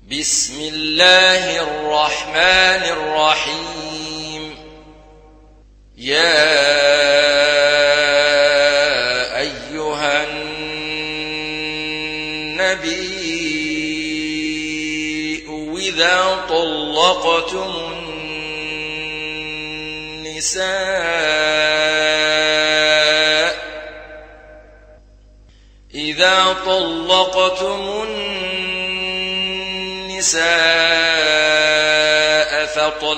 بسم الله الرحمن الرحيم. يا أيها النبي إذا طلقتم النساء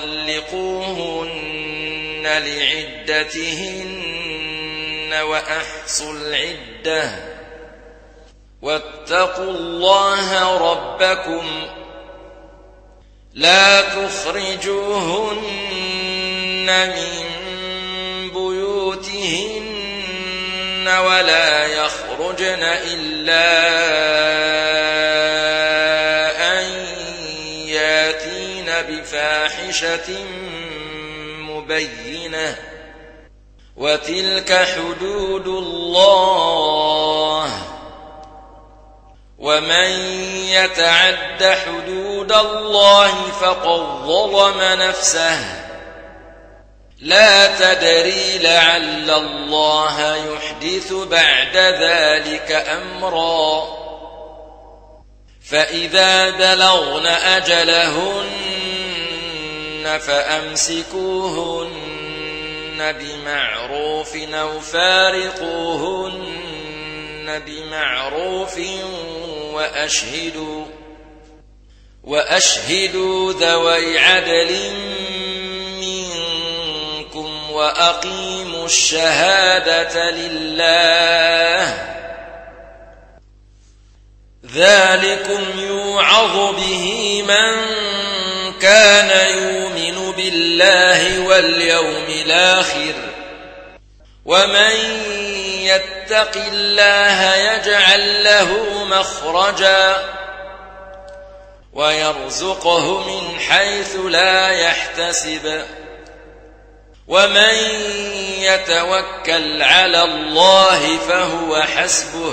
فطلقوهن لعدتهن وأحصوا العدة واتقوا الله ربكم لا تخرجوهن من بيوتهن ولا يخرجن إلا أن ياتين بفاحشة مبينة وتلك حدود الله ومن يتعد حدود الله فقد ظلم نفسه لا تدري لعل الله يحدث بعد ذلك أمرا فإذا بلغن أجلهن فأمسكوهن بمعروف أو فارقوهن بمعروف وأشهدوا ذوي عدل منكم وأقيموا الشهادة لله ذلكم يوعظ به من كان يؤمن بالله واليوم الآخر ومن يتق الله يجعل له مخرجا ويرزقه من حيث لا يحتسب ومن يتوكل على الله فهو حسبه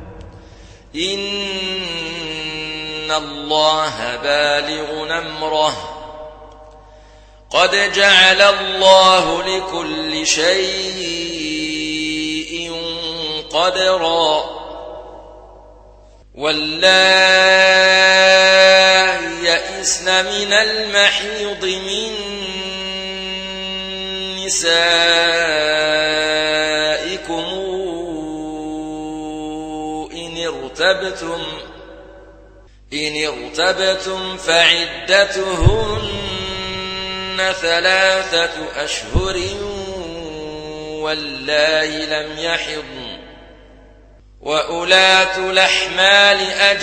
إن الله بالغ أمره قد جعل الله لكل شيء قدرا واللائي يئسن من المحيض من نسائكم إن ارتبتم فعدتهن 3 أشهر واللائي لم يحضن وأولاة الأحمال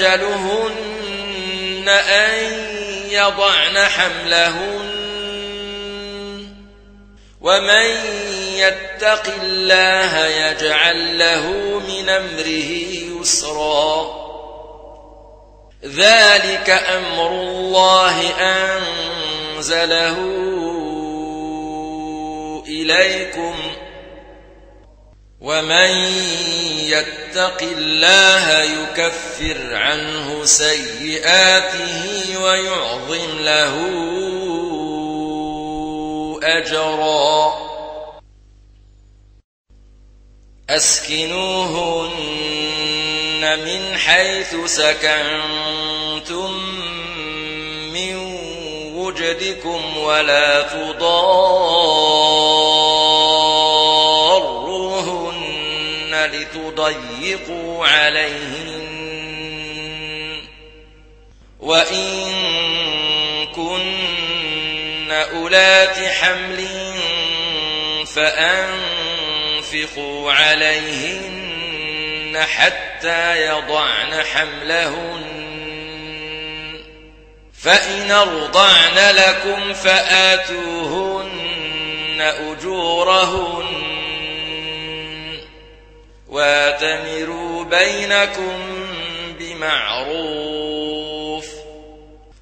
أجلهن أن يضعن حملهن ومن يتق الله يجعل له من أمره يسرا ذلك أمر الله أنزله إليكم ومن يتق الله يكفر عنه سيئاته ويعظم له أجرا أسكنوهن من حيث سكنتم من وجدكم ولا تضاروهن لتضيقوا عليهن وإن كن أولات حمل فأنفقوا عليهن حتى يضعن حملهن فإن أرضعن لكم فآتوهن أجورهن واتمروا بينكم بمعروف